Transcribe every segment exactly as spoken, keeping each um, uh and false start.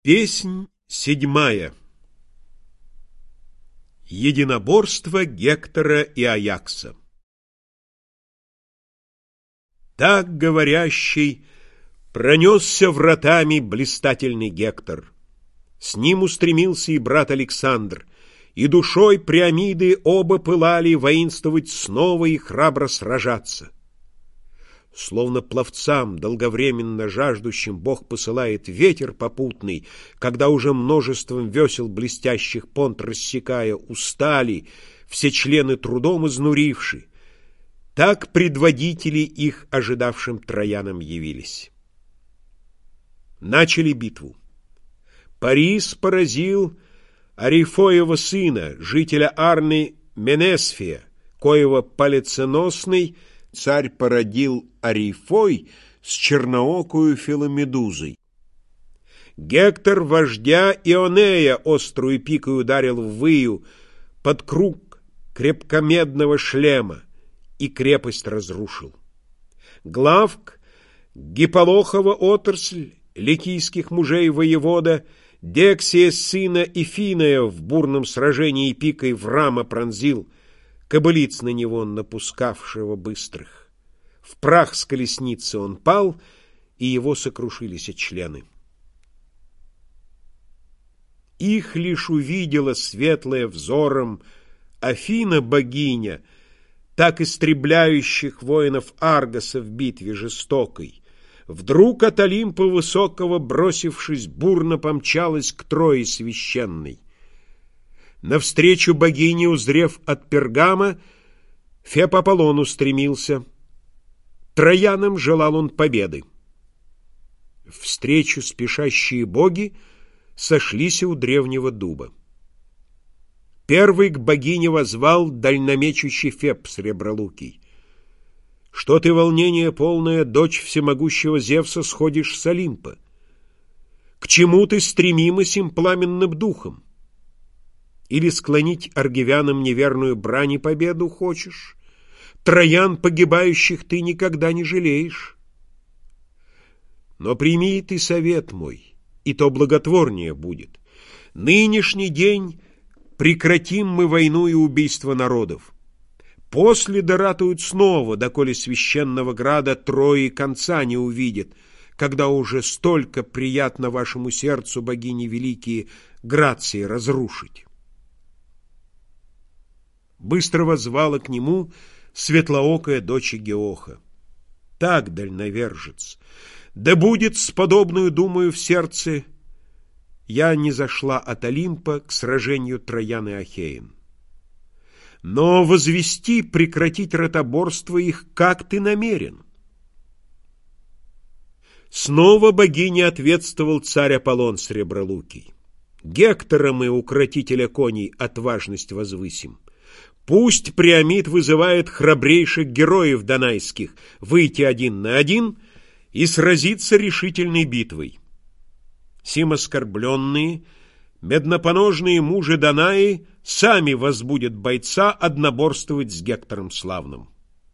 Песнь седьмая. Единоборство Гектора и Аякса. Так говорящий пронесся вратами блистательный Гектор. С ним устремился и брат Александр, и душой Приамиды оба пылали воинствовать снова и храбро сражаться. Словно пловцам, долговременно жаждущим, Бог посылает ветер попутный, когда уже множеством весел блестящих понт рассекая устали, все члены трудом изнуривши, так предводители их ожидавшим троянам явились. Начали битву. Парис поразил Арифоева сына, жителя Арны Менесфия, коего палеценосный царь породил Арифой с черноокую Филомедузой. Гектор вождя Ионея острую пикой ударил в выю под круг крепкомедного шлема и крепость разрушил. Главк, Гиполохова отрасль, ликийских мужей воевода, Дексия сына Ифиная в бурном сражении пикой Врама пронзил, кобылиц на него напускавшего быстрых. В прах с колесницы он пал, и его сокрушились члены. Их лишь увидела светлая взором Афина-богиня, так истребляющих воинов Аргоса в битве жестокой. Вдруг от Олимпа высокого, бросившись, бурно помчалась к Трое священной. Навстречу богине, узрев от Пергама, Феб Аполлон устремился. Троянам желал он победы. Встречу спешащие боги сошлись у древнего дуба. Первый к богине возвал дальномечущий Феб сребролукий. Что ты, волнение полная, дочь всемогущего Зевса, сходишь с Олимпа? К чему ты стремима сим пламенным духом? Или склонить аргивянам неверную брань и победу хочешь? Троян погибающих ты никогда не жалеешь. Но прими ты совет мой, и то благотворнее будет. Нынешний день прекратим мы войну и убийство народов. После доратуют снова, доколе священного града Трои конца не увидит, когда уже столько приятно вашему сердцу, богини великие, грации разрушить. Быстро воззвала к нему светлоокая дочь Геоха. Так, дальновержец, да будет с подобную думаю в сердце, я не зашла от Олимпа к сражению Троян и Ахеин. Но возвести, прекратить ротоборство их, как ты намерен? Снова богине ответствовал царь Аполлон сребролукий. Гектора мы, укротителя коней, отважность возвысим. Пусть Приамид вызывает храбрейших героев донайских выйти один на один и сразиться решительной битвой. Сим оскорбленные, меднопоножные мужи Данаи сами возбудят бойца одноборствовать с Гектором славным.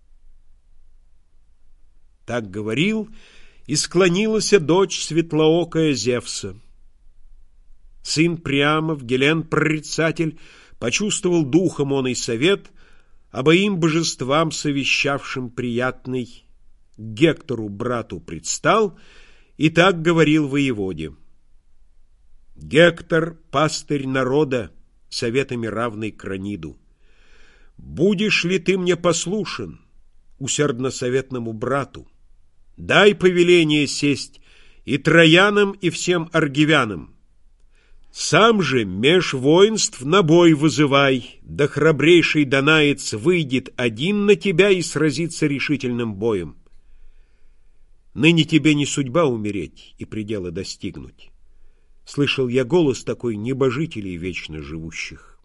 Так говорил, и склонилась дочь светлоокая Зевса. Сын Приамов, Гелен прорицатель, почувствовал духом он и совет, обоим божествам совещавшим приятный, к Гектору брату предстал, и так говорил воеводе. Гектор, пастырь народа, советами равный Краниду, будешь ли ты мне послушен, усердносоветному брату? Дай повеление сесть и троянам, и всем аргивянам. Сам же меж воинств на бой вызывай, да храбрейший донаец выйдет один на тебя и сразится решительным боем. Ныне тебе не судьба умереть и предела достигнуть. Слышал я голос такой небожителей вечно живущих.